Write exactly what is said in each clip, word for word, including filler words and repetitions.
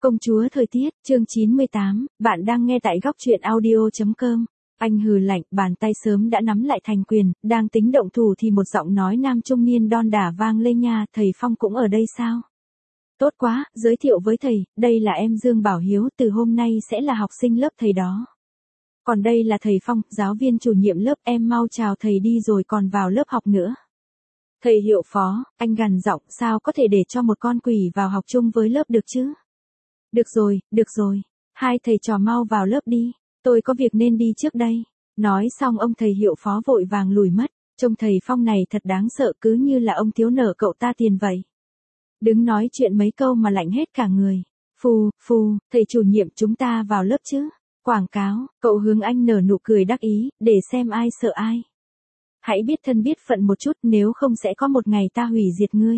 Công chúa thời tiết, chương chín mươi tám, bạn đang nghe tại góc truyện audio chấm com. Anh hừ lạnh, bàn tay sớm đã nắm lại thành quyền, đang tính động thủ thì một giọng nói nam trung niên đon đả vang lên nha, thầy Phong cũng ở đây sao? Tốt quá, giới thiệu với thầy, đây là em Dương Bảo Hiếu, từ hôm nay sẽ là học sinh lớp thầy đó. Còn đây là thầy Phong, giáo viên chủ nhiệm lớp, em mau chào thầy đi rồi còn vào lớp học nữa. Thầy Hiệu Phó, anh gằn giọng, sao có thể để cho một con quỷ vào học chung với lớp được chứ? Được rồi, được rồi, hai thầy trò mau vào lớp đi, tôi có việc nên đi trước đây. Nói xong ông thầy Hiệu Phó vội vàng lùi mất, trông thầy Phong này thật đáng sợ, cứ như là ông thiếu nợ cậu ta tiền vậy. Đứng nói chuyện mấy câu mà lạnh hết cả người. Phù, phù, thầy chủ nhiệm chúng ta vào lớp chứ. Quảng cáo, cậu hướng anh nở nụ cười đắc ý, để xem ai sợ ai. Hãy biết thân biết phận một chút, nếu không sẽ có một ngày ta hủy diệt ngươi.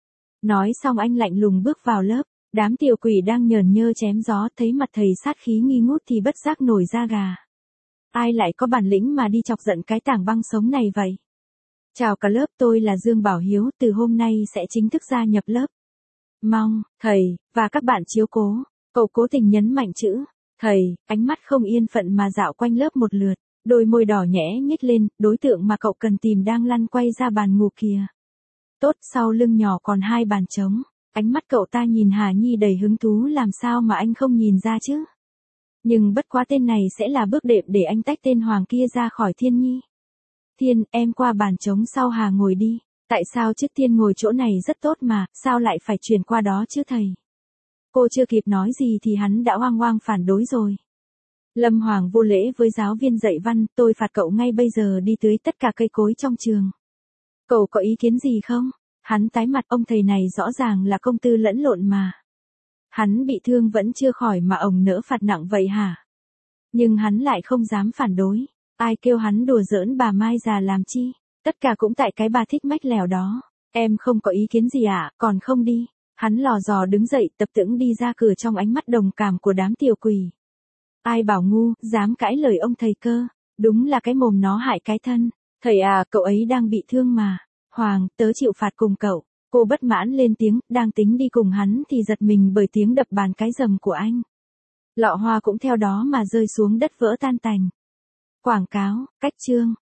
Nói xong anh lạnh lùng bước vào lớp. Đám tiểu quỷ đang nhờn nhơ chém gió, thấy mặt thầy sát khí nghi ngút thì bất giác nổi da gà. Ai lại có bản lĩnh mà đi chọc giận cái tảng băng sống này vậy? Chào cả lớp, tôi là Dương Bảo Hiếu, từ hôm nay sẽ chính thức gia nhập lớp. Mong, thầy, và các bạn chiếu cố. Cậu cố tình nhấn mạnh chữ, thầy, ánh mắt không yên phận mà dạo quanh lớp một lượt, đôi môi đỏ nhẽ nhếch lên, đối tượng mà cậu cần tìm đang lăn quay ra bàn ngủ kìa. Tốt, sau lưng nhỏ còn hai bàn trống. Ánh mắt cậu ta nhìn Hà Nhi đầy hứng thú, làm sao mà anh không nhìn ra chứ? Nhưng bất quá tên này sẽ là bước đệm để anh tách tên Hoàng kia ra khỏi Thiên Nhi. Thiên, em qua bàn trống sau Hà ngồi đi. Tại sao trước Thiên ngồi chỗ này rất tốt mà, sao lại phải chuyển qua đó chứ thầy? Cô chưa kịp nói gì thì hắn đã oang oang phản đối rồi. Lâm Hoàng vô lễ với giáo viên dạy văn, tôi phạt cậu ngay bây giờ đi tưới tất cả cây cối trong trường. Cậu có ý kiến gì không? Hắn tái mặt, ông thầy này rõ ràng là công tư lẫn lộn mà. Hắn bị thương vẫn chưa khỏi mà ông nỡ phạt nặng vậy hả? Nhưng hắn lại không dám phản đối. Ai kêu hắn đùa giỡn bà Mai già làm chi? Tất cả cũng tại cái bà thích mách lèo đó. Em không có ý kiến gì ạ, à? Còn không đi. Hắn lò dò đứng dậy tập tễnh đi ra cửa trong ánh mắt đồng cảm của đám tiểu quỷ. Ai bảo ngu, dám cãi lời ông thầy cơ. Đúng là cái mồm nó hại cái thân. Thầy à, cậu ấy đang bị thương mà. Hoàng, tớ chịu phạt cùng cậu. Cô bất mãn lên tiếng, đang tính đi cùng hắn thì giật mình bởi tiếng đập bàn cái rầm của anh. Lọ hoa cũng theo đó mà rơi xuống đất vỡ tan tành. Quảng cáo, cách chương.